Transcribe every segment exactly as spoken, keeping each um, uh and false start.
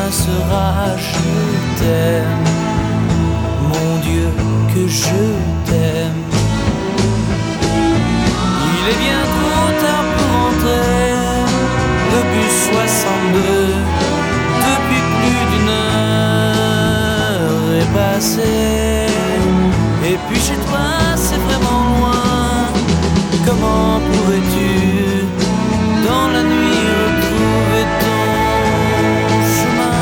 sera je t'aime, mon Dieu que je t'aime. Il est bien trop tard pour rentrer, le bus soixante-deux, depuis plus d'une heure est passée. Et puis chez toi c'est vraiment loin, comment pourrais-tu dans la nuit retrouver ton chemin?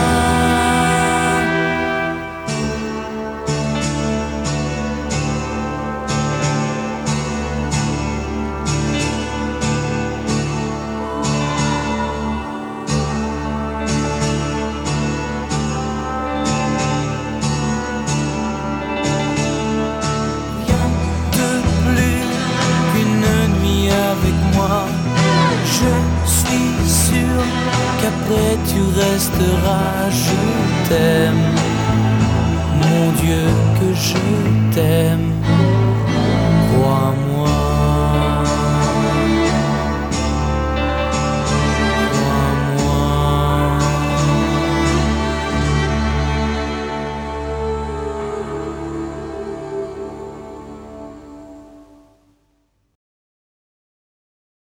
Rien de plus qu'une nuit avec moi. Je suis sûr qu'après tu resteras. Je t'aime, mon Dieu que je t'aime.